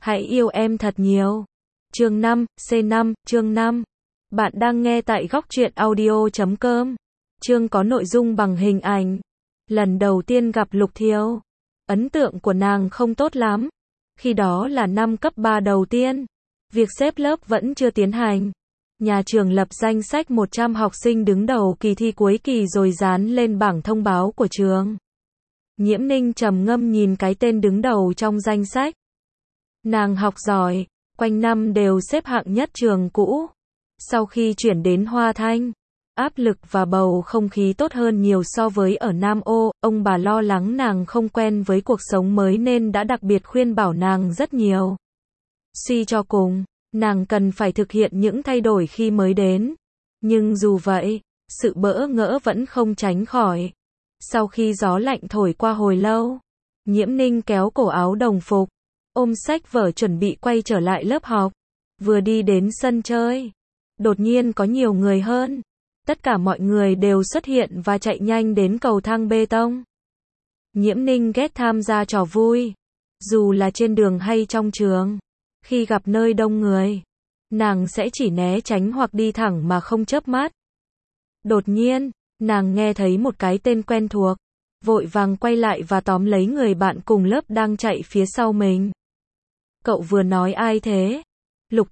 Hãy yêu em thật nhiều. Chương 5, C5, chương 5. Bạn đang nghe tại góc truyện audio.com. Chương có nội dung bằng hình ảnh. Lần đầu tiên gặp Lục Thiều, ấn tượng của nàng không tốt lắm. Khi đó là năm cấp 3 đầu tiên, việc xếp lớp vẫn chưa tiến hành. Nhà trường lập danh sách 100 học sinh đứng đầu kỳ thi cuối kỳ rồi dán lên bảng thông báo của trường. Nhiễm Ninh trầm ngâm nhìn cái tên đứng đầu trong danh sách. Nàng học giỏi, quanh năm đều xếp hạng nhất trường cũ. Sau khi chuyển đến Hoa Thanh, áp lực và bầu không khí tốt hơn nhiều so với ở Nam Ô. Ông bà lo lắng nàng không quen với cuộc sống mới nên đã đặc biệt khuyên bảo nàng rất nhiều. Suy cho cùng, nàng cần phải thực hiện những thay đổi khi mới đến. Nhưng dù vậy, sự bỡ ngỡ vẫn không tránh khỏi. Sau khi gió lạnh thổi qua hồi lâu, Nhiễm Ninh kéo cổ áo đồng phục, ôm sách vở chuẩn bị quay trở lại lớp học. Vừa đi đến sân chơi, đột nhiên có nhiều người hơn. Tất cả mọi người đều xuất hiện và chạy nhanh đến cầu thang bê tông. Nhiễm Ninh ghét tham gia trò vui, dù là trên đường hay trong trường. Khi gặp nơi đông người, nàng sẽ chỉ né tránh hoặc đi thẳng mà không chớp mắt. Đột nhiên, nàng nghe thấy một cái tên quen thuộc, vội vàng quay lại và tóm lấy người bạn cùng lớp đang chạy phía sau mình. Cậu vừa nói ai thế? Lục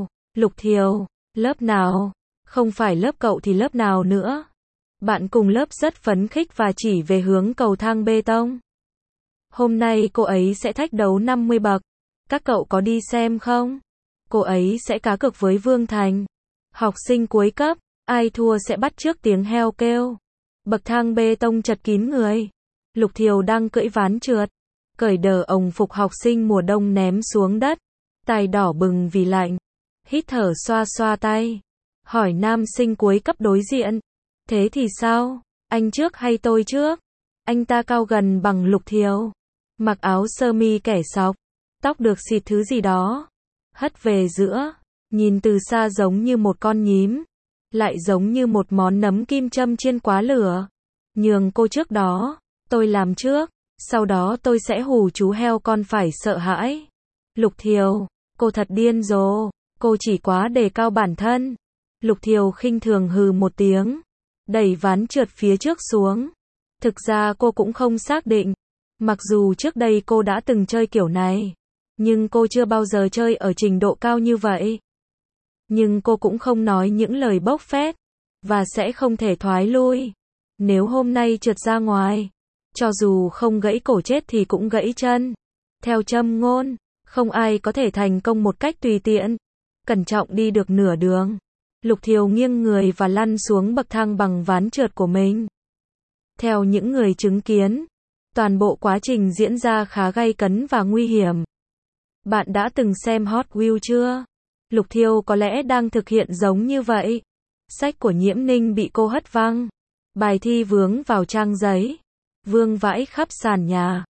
Thiều, lớp nào? Không phải lớp cậu thì lớp nào nữa? Bạn cùng lớp rất phấn khích và chỉ về hướng cầu thang bê tông. Hôm nay cô ấy sẽ thách đấu 50 bậc. Các cậu có đi xem không? Cô ấy sẽ cá cược với Vương Thành. Học sinh cuối cấp, ai thua sẽ bắt chước tiếng heo kêu. Bậc thang bê tông chật kín người. Lục Thiều đang cưỡi ván trượt, cởi đờ ồng phục học sinh mùa đông ném xuống đất. Tai đỏ bừng vì lạnh. Hít thở xoa xoa tay. Hỏi nam sinh cuối cấp đối diện. Thế thì sao? Anh trước hay tôi trước? Anh ta cao gần bằng Lục Thiều. Mặc áo sơ mi kẻ sọc. Tóc được xịt thứ gì đó. Hất về giữa. Nhìn từ xa giống như một con nhím. Lại giống như một món nấm kim châm chiên quá lửa. Nhường cô trước đó. Tôi làm trước. Sau đó tôi sẽ hù chú heo con phải sợ hãi. Lục Thiều, cô thật điên rồ. Cô chỉ quá đề cao bản thân. Lục Thiều khinh thường hừ một tiếng, đẩy ván trượt phía trước xuống. Thực ra cô cũng không xác định. Mặc dù trước đây cô đã từng chơi kiểu này, nhưng cô chưa bao giờ chơi ở trình độ cao như vậy. Nhưng cô cũng không nói những lời bốc phét, và sẽ không thể thoái lui. Nếu hôm nay trượt ra ngoài, cho dù không gãy cổ chết thì cũng gãy chân. Theo châm ngôn, không ai có thể thành công một cách tùy tiện. Cẩn trọng đi được nửa đường, Lục Thiều nghiêng người và lăn xuống bậc thang bằng ván trượt của mình. Theo những người chứng kiến, toàn bộ quá trình diễn ra khá gay cấn và nguy hiểm. Bạn đã từng xem Hot Wheels chưa? Lục Thiều có lẽ đang thực hiện giống như vậy. Sách của Nhiễm Ninh bị cô hất văng. Bài thi vướng vào trang giấy, vương vãi khắp sàn nhà.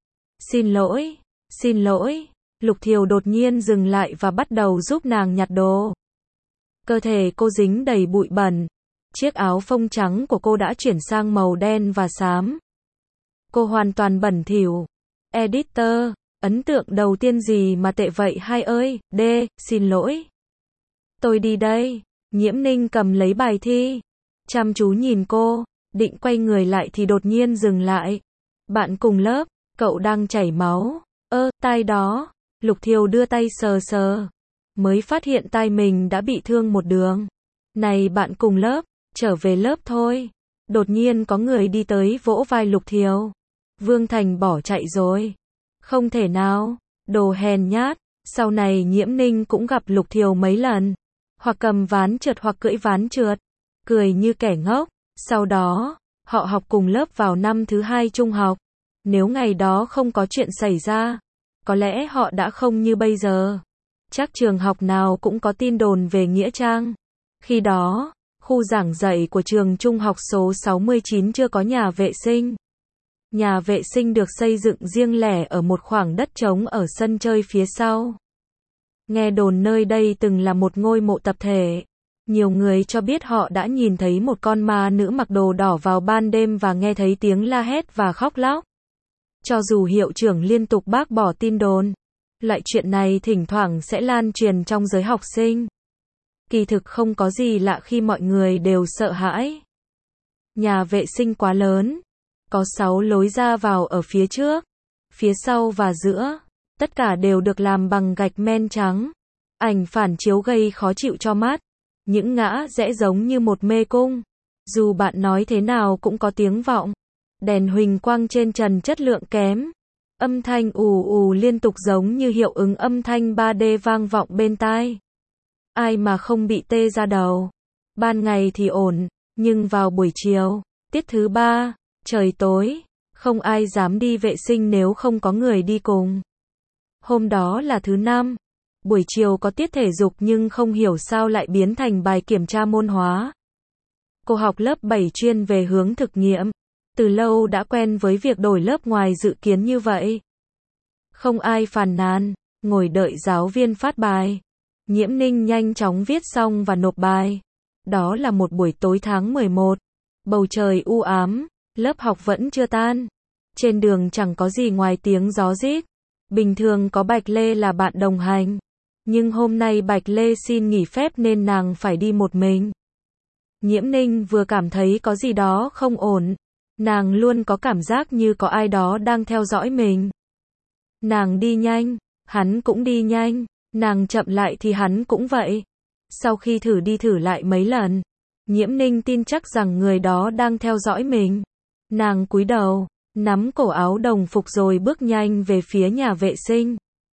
Xin lỗi. Lục Thiều đột nhiên dừng lại và bắt đầu giúp nàng nhặt đồ. Cơ thể cô dính đầy bụi bẩn. Chiếc áo phông trắng của cô đã chuyển sang màu đen và xám. Cô hoàn toàn bẩn thỉu. Editor, ấn tượng đầu tiên gì mà tệ vậy hai ơi? Xin lỗi. Tôi đi đây. Nhiễm Ninh cầm lấy bài thi, chăm chú nhìn cô, định quay người lại thì đột nhiên dừng lại. Bạn cùng lớp, cậu đang chảy máu. Tai đó. Lục Thiều đưa tay sờ sờ, mới phát hiện tai mình đã bị thương một đường. Này bạn cùng lớp, trở về lớp thôi. Đột nhiên có người đi tới vỗ vai Lục Thiều. Vương Thành bỏ chạy rồi. Không thể nào, đồ hèn nhát. Sau này Nhiễm Ninh cũng gặp Lục Thiều mấy lần. Hoặc cầm ván trượt hoặc cưỡi ván trượt. Cười như kẻ ngốc. Sau đó, họ học cùng lớp vào năm thứ 2 trung học. Nếu ngày đó không có chuyện xảy ra, có lẽ họ đã không như bây giờ. Chắc trường học nào cũng có tin đồn về Nghĩa Trang. Khi đó, khu giảng dạy của trường trung học số 69 chưa có nhà vệ sinh. Nhà vệ sinh được xây dựng riêng lẻ ở một khoảng đất trống ở sân chơi phía sau. Nghe đồn nơi đây từng là một ngôi mộ tập thể. Nhiều người cho biết họ đã nhìn thấy một con ma nữ mặc đồ đỏ vào ban đêm và nghe thấy tiếng la hét và khóc lóc. Cho dù hiệu trưởng liên tục bác bỏ tin đồn, Loại chuyện này thỉnh thoảng sẽ lan truyền trong giới học sinh. Kỳ thực không có gì lạ khi mọi người đều sợ hãi. Nhà vệ sinh quá lớn, có 6 lối ra vào ở phía trước, phía sau và giữa, tất cả đều được làm bằng gạch men trắng. Ảnh phản chiếu gây khó chịu cho mắt, những ngã rẽ giống như một mê cung. Dù bạn nói thế nào cũng có tiếng vọng. Đèn huỳnh quang trên trần chất lượng kém. Âm thanh ù ù liên tục giống như hiệu ứng âm thanh 3D vang vọng bên tai. Ai mà không bị tê ra đầu. Ban ngày thì ổn, nhưng vào buổi chiều, tiết thứ 3, trời tối, không ai dám đi vệ sinh nếu không có người đi cùng. Hôm đó là thứ 5, buổi chiều có tiết thể dục nhưng không hiểu sao lại biến thành bài kiểm tra môn hóa. Cô học lớp 7 chuyên về hướng thực nghiệm, từ lâu đã quen với việc đổi lớp ngoài dự kiến như vậy. Không ai phàn nàn, ngồi đợi giáo viên phát bài. Nhiễm Ninh nhanh chóng viết xong và nộp bài. Đó là một buổi tối tháng 11. Bầu trời u ám, lớp học vẫn chưa tan. Trên đường chẳng có gì ngoài tiếng gió rít. Bình thường có Bạch Lê là bạn đồng hành. Nhưng hôm nay Bạch Lê xin nghỉ phép nên nàng phải đi một mình. Nhiễm Ninh vừa cảm thấy có gì đó không ổn. Nàng luôn có cảm giác như có ai đó đang theo dõi mình. Nàng đi nhanh, hắn cũng đi nhanh. Nàng chậm lại thì hắn cũng vậy. Sau khi thử đi thử lại mấy lần, Nhiễm Ninh tin chắc rằng người đó đang theo dõi mình. Nàng cúi đầu, nắm cổ áo đồng phục rồi bước nhanh về phía nhà vệ sinh.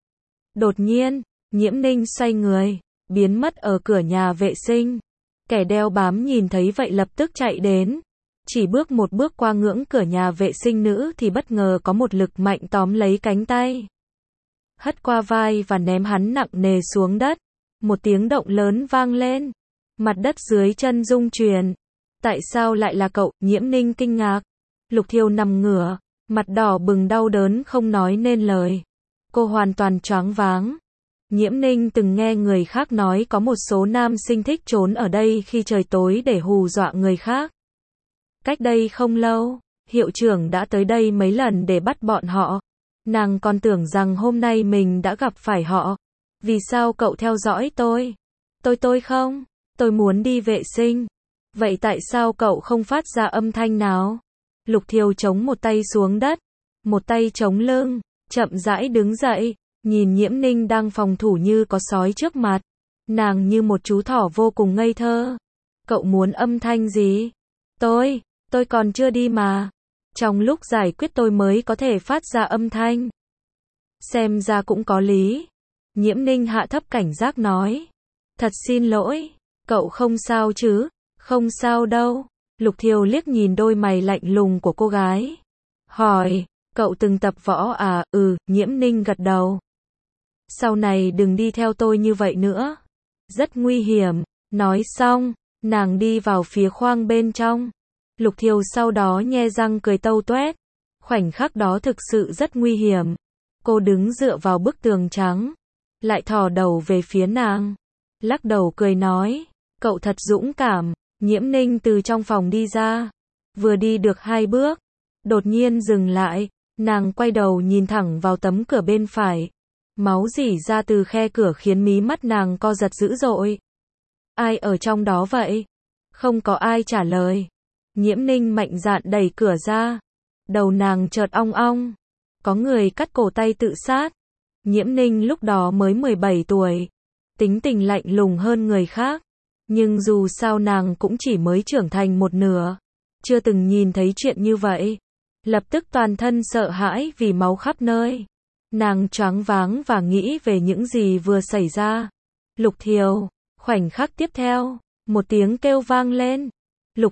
Đột nhiên, Nhiễm Ninh xoay người, biến mất ở cửa nhà vệ sinh. Kẻ đeo bám nhìn thấy vậy lập tức chạy đến. Chỉ bước một bước qua ngưỡng cửa nhà vệ sinh nữ thì bất ngờ có một lực mạnh tóm lấy cánh tay. Hất qua vai và ném hắn nặng nề xuống đất. Một tiếng động lớn vang lên. Mặt đất dưới chân rung chuyển. Tại sao lại là cậu? Nhiễm Ninh kinh ngạc. Lục Thiều nằm ngửa, mặt đỏ bừng đau đớn không nói nên lời. Cô hoàn toàn choáng váng. Nhiễm Ninh từng nghe người khác nói có một số nam sinh thích trốn ở đây khi trời tối để hù dọa người khác. Cách đây không lâu, hiệu trưởng đã tới đây mấy lần để bắt bọn họ. Nàng còn tưởng rằng hôm nay mình đã gặp phải họ. Vì sao cậu theo dõi tôi? Tôi không. Tôi muốn đi vệ sinh. Vậy tại sao cậu không phát ra âm thanh nào? Lục Thiều chống một tay xuống đất, một tay chống lưng, chậm rãi đứng dậy, nhìn Nhiễm Ninh đang phòng thủ như có sói trước mặt. Nàng như một chú thỏ vô cùng ngây thơ. Cậu muốn âm thanh gì? Tôi còn chưa đi mà. Trong lúc giải quyết tôi mới có thể phát ra âm thanh. Xem ra cũng có lý. Nhiễm Ninh hạ thấp cảnh giác nói. Thật xin lỗi, cậu không sao chứ? Không sao đâu. Lục Thiều liếc nhìn đôi mày lạnh lùng của cô gái. Hỏi, cậu từng tập võ à? Nhiễm Ninh gật đầu. Sau này đừng đi theo tôi như vậy nữa. Rất nguy hiểm. Nói xong, nàng đi vào phía khoang bên trong. Lục Thiều sau đó nhe răng cười tâu toét. Khoảnh khắc đó thực sự rất nguy hiểm. Cô đứng dựa vào bức tường trắng, lại thò đầu về phía nàng, lắc đầu cười nói, cậu thật dũng cảm. Nhiễm Ninh từ trong phòng đi ra, vừa đi được 2 bước, đột nhiên dừng lại, nàng quay đầu nhìn thẳng vào tấm cửa bên phải. Máu rỉ ra từ khe cửa khiến mí mắt nàng co giật dữ dội. Ai ở trong đó vậy? Không có ai trả lời. Nhiễm Ninh mạnh dạn đẩy cửa ra. Đầu nàng chợt ong ong. Có người cắt cổ tay tự sát. Nhiễm Ninh lúc đó mới 17 tuổi. Tính tình lạnh lùng hơn người khác. Nhưng dù sao nàng cũng chỉ mới trưởng thành một nửa. Chưa từng nhìn thấy chuyện như vậy. Lập tức toàn thân sợ hãi vì máu khắp nơi. Nàng choáng váng và nghĩ về những gì vừa xảy ra. Lục Thiều. Khoảnh khắc tiếp theo, một tiếng kêu vang lên. Lục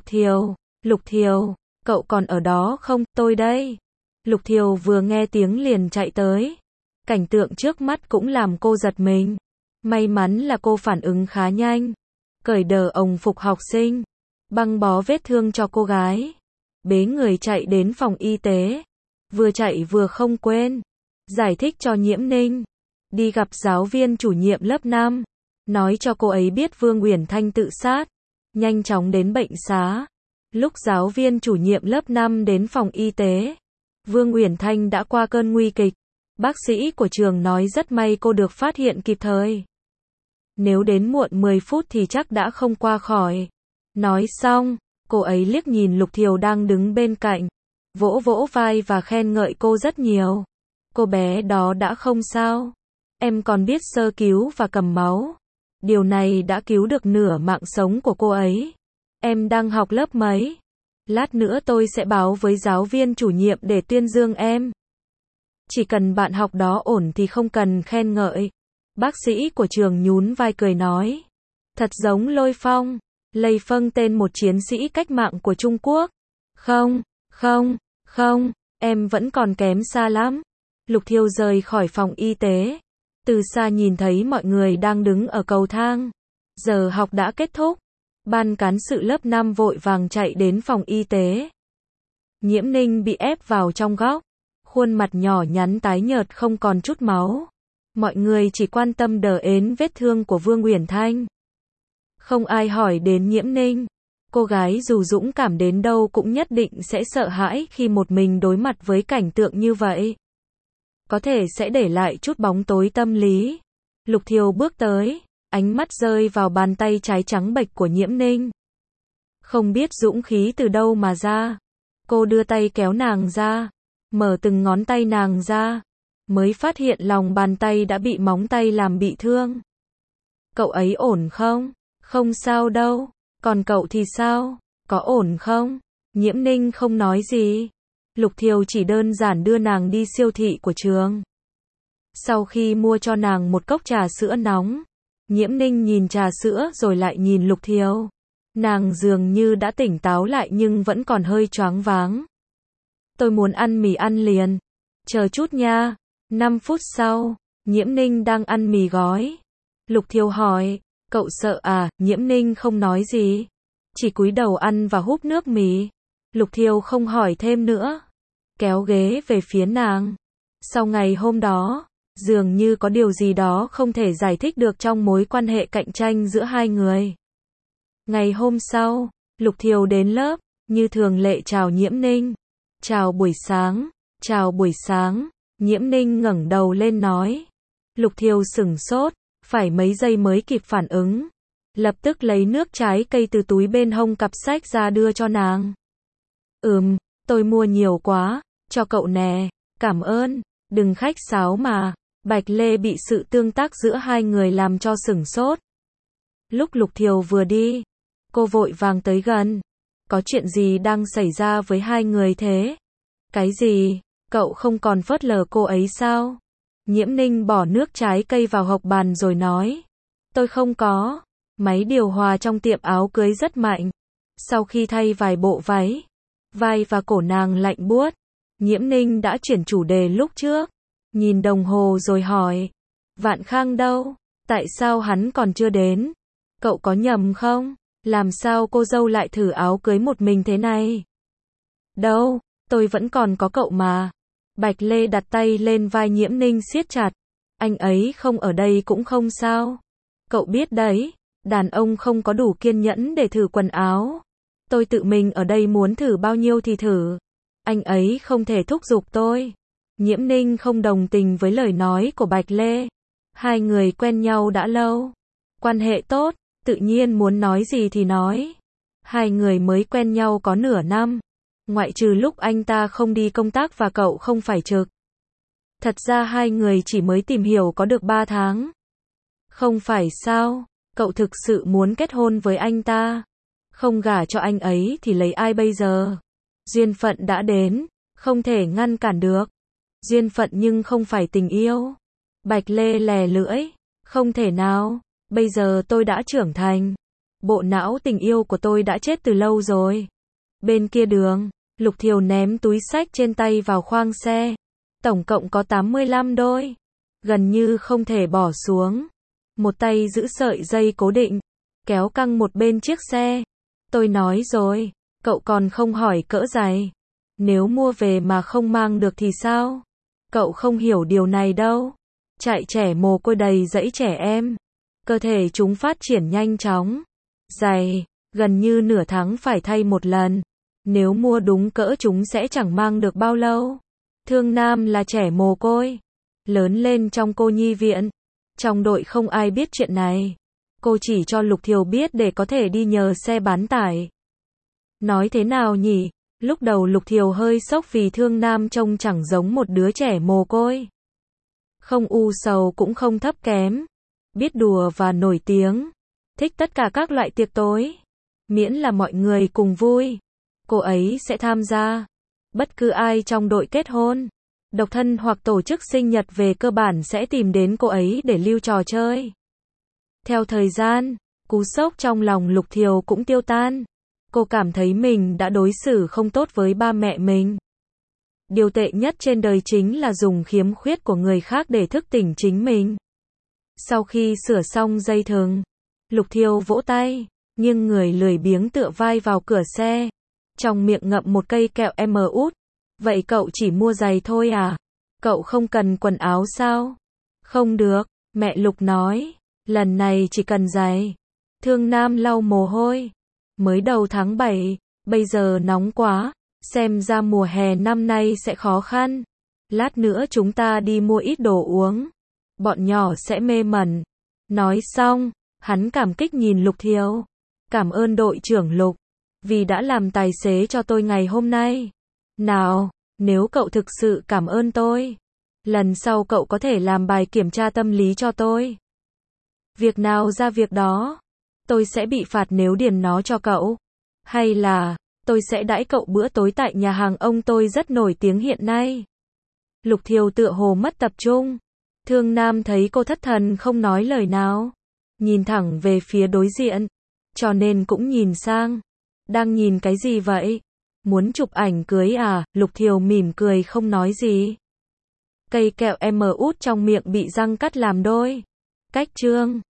Thiều, cậu còn ở đó không? Tôi đây. Lục Thiều vừa nghe tiếng liền chạy tới. Cảnh tượng trước mắt cũng làm cô giật mình. May mắn là cô phản ứng khá nhanh. Cởi đờ ồng phục học sinh, băng bó vết thương cho cô gái. Bế người chạy đến phòng y tế. Vừa chạy vừa không quên giải thích cho Nhiễm Ninh. Đi gặp giáo viên chủ nhiệm lớp 5. Nói cho cô ấy biết Vương Uyển Thanh tự sát. Nhanh chóng đến bệnh xá. Lúc giáo viên chủ nhiệm lớp 5 đến phòng y tế, Vương Uyển Thanh đã qua cơn nguy kịch. Bác sĩ của trường nói rất may cô được phát hiện kịp thời. Nếu đến muộn 10 phút thì chắc đã không qua khỏi. Nói xong, cô ấy liếc nhìn Lục Thiều đang đứng bên cạnh, vỗ vỗ vai và khen ngợi cô rất nhiều. Cô bé đó đã không sao. Em còn biết sơ cứu và cầm máu. Điều này đã cứu được nửa mạng sống của cô ấy. Em đang học lớp mấy? Lát nữa tôi sẽ báo với giáo viên chủ nhiệm để tuyên dương em. Chỉ cần bạn học đó ổn thì không cần khen ngợi. Bác sĩ của trường nhún vai cười nói. Thật giống Lôi Phong. Lê Phong tên một chiến sĩ cách mạng của Trung Quốc. Không, em vẫn còn kém xa lắm. Lục Thiều rời khỏi phòng y tế. Từ xa nhìn thấy mọi người đang đứng ở cầu thang. Giờ học đã kết thúc. Ban cán sự lớp 5 vội vàng chạy đến phòng y tế. Nhiễm Ninh bị ép vào trong góc. Khuôn mặt nhỏ nhắn tái nhợt không còn chút máu. Mọi người chỉ quan tâm đờ ến vết thương của Vương Uyển Thanh. Không ai hỏi đến Nhiễm Ninh. Cô gái dù dũng cảm đến đâu cũng nhất định sẽ sợ hãi khi một mình đối mặt với cảnh tượng như vậy. Có thể sẽ để lại chút bóng tối tâm lý. Lục Thiều bước tới, ánh mắt rơi vào bàn tay trái trắng bệch của Nhiễm Ninh. Không biết dũng khí từ đâu mà ra. Cô đưa tay kéo nàng ra, mở từng ngón tay nàng ra, mới phát hiện lòng bàn tay đã bị móng tay làm bị thương. Cậu ấy ổn không? Không sao đâu. Còn cậu thì sao? Có ổn không? Nhiễm Ninh không nói gì. Lục Thiều chỉ đơn giản đưa nàng đi siêu thị của trường. Sau khi mua cho nàng một cốc trà sữa nóng, Nhiễm Ninh nhìn trà sữa rồi lại nhìn Lục Thiều. Nàng dường như đã tỉnh táo lại nhưng vẫn còn hơi choáng váng. Tôi muốn ăn mì ăn liền. Chờ chút nha. 5 phút sau, Nhiễm Ninh đang ăn mì gói. Lục Thiều hỏi, cậu sợ à? Nhiễm Ninh không nói gì, chỉ cúi đầu ăn và húp nước mì. Lục Thiều không hỏi thêm nữa, kéo ghế về phía nàng. Sau ngày hôm đó, dường như có điều gì đó không thể giải thích được trong mối quan hệ cạnh tranh giữa hai người. Ngày hôm sau, Lục Thiều đến lớp, như thường lệ chào Nhiễm Ninh. Chào buổi sáng, chào buổi sáng. Nhiễm Ninh ngẩng đầu lên nói. Lục Thiều sửng sốt, phải mấy giây mới kịp phản ứng. Lập tức lấy nước trái cây từ túi bên hông cặp sách ra đưa cho nàng. Tôi mua nhiều quá, cho cậu nè, cảm ơn, đừng khách sáo mà. Bạch Lê bị sự tương tác giữa hai người làm cho sửng sốt. Lúc Lục Thiều vừa đi, cô vội vàng tới gần. Có chuyện gì đang xảy ra với hai người thế? Cái gì? Cậu không còn phớt lờ cô ấy sao? Nhiễm Ninh bỏ nước trái cây vào hộc bàn rồi nói. Tôi không có. Máy điều hòa trong tiệm áo cưới rất mạnh. Sau khi thay vài bộ váy, vai và cổ nàng lạnh buốt. Nhiễm Ninh đã chuyển chủ đề lúc trước. Nhìn đồng hồ rồi hỏi. Vạn Khang đâu? Tại sao hắn còn chưa đến? Cậu có nhầm không? Làm sao cô dâu lại thử áo cưới một mình thế này? Đâu, tôi vẫn còn có cậu mà. Bạch Lê đặt tay lên vai Nhiễm Ninh siết chặt. Anh ấy không ở đây cũng không sao. Cậu biết đấy, đàn ông không có đủ kiên nhẫn để thử quần áo. Tôi tự mình ở đây muốn thử bao nhiêu thì thử. Anh ấy không thể thúc giục tôi. Nhiễm Ninh không đồng tình với lời nói của Bạch Lê. Hai người quen nhau đã lâu. Quan hệ tốt, tự nhiên muốn nói gì thì nói. Hai người mới quen nhau có nửa năm. Ngoại trừ lúc anh ta không đi công tác và cậu không phải trực. Thật ra hai người chỉ mới tìm hiểu có được 3 tháng. Không phải sao? Cậu thực sự muốn kết hôn với anh ta. Không gả cho anh ấy thì lấy ai bây giờ? Duyên phận đã đến, không thể ngăn cản được. Duyên phận nhưng không phải tình yêu. Bạch Lê lè lưỡi. Không thể nào, bây giờ tôi đã trưởng thành. Bộ não tình yêu của tôi đã chết từ lâu rồi. Bên kia đường, Lục Thiều ném túi xách trên tay vào khoang xe. Tổng cộng có 85 đôi. Gần như không thể bỏ xuống. Một tay giữ sợi dây cố định, kéo căng một bên chiếc xe. Tôi nói rồi, cậu còn không hỏi cỡ giày. Nếu mua về mà không mang được thì sao? Cậu không hiểu điều này đâu. Chạy trẻ mồ côi đầy dẫy trẻ em. Cơ thể chúng phát triển nhanh chóng. Giày, gần như nửa tháng phải thay một lần. Nếu mua đúng cỡ chúng sẽ chẳng mang được bao lâu. Thương Nam là trẻ mồ côi. Lớn lên trong cô nhi viện. Trong đội không ai biết chuyện này. Cô chỉ cho Lục Thiều biết để có thể đi nhờ xe bán tải. Nói thế nào nhỉ? Lúc đầu Lục Thiều hơi sốc vì Thương Nam trông chẳng giống một đứa trẻ mồ côi. Không u sầu cũng không thấp kém. Biết đùa và nổi tiếng. Thích tất cả các loại tiệc tối. Miễn là mọi người cùng vui. Cô ấy sẽ tham gia. Bất cứ ai trong đội kết hôn, độc thân hoặc tổ chức sinh nhật về cơ bản sẽ tìm đến cô ấy để lưu trò chơi. Theo thời gian, cú sốc trong lòng Lục Thiều cũng tiêu tan. Cô cảm thấy mình đã đối xử không tốt với ba mẹ mình. Điều tệ nhất trên đời chính là dùng khiếm khuyết của người khác để thức tỉnh chính mình. Sau khi sửa xong dây thừng, Lục Thiều vỗ tay, nghiêng người lười biếng tựa vai vào cửa xe. Trong miệng ngậm một cây kẹo út. Vậy cậu chỉ mua giày thôi à? Cậu không cần quần áo sao? Không được, mẹ Lục nói. Lần này chỉ cần giày. Thương Nam lau mồ hôi. Mới đầu tháng 7, bây giờ nóng quá. Xem ra mùa hè năm nay sẽ khó khăn. Lát nữa chúng ta đi mua ít đồ uống. Bọn nhỏ sẽ mê mẩn. Nói xong, hắn cảm kích nhìn Lục Thiều. Cảm ơn đội trưởng Lục. Vì đã làm tài xế cho tôi ngày hôm nay. Nào, nếu cậu thực sự cảm ơn tôi, lần sau cậu có thể làm bài kiểm tra tâm lý cho tôi. Việc nào ra việc đó. Tôi sẽ bị phạt nếu điền nó cho cậu. Hay là, tôi sẽ đãi cậu bữa tối tại nhà hàng ông tôi rất nổi tiếng hiện nay. Lục Thiều tựa hồ mất tập trung. Thương Nam thấy cô thất thần không nói lời nào. Nhìn thẳng về phía đối diện. Cho nên cũng nhìn sang. Đang nhìn cái gì vậy? Muốn chụp ảnh cưới à? Lục Thiều mỉm cười không nói gì. Cây kẹo út trong miệng bị răng cắt làm đôi. Cách chương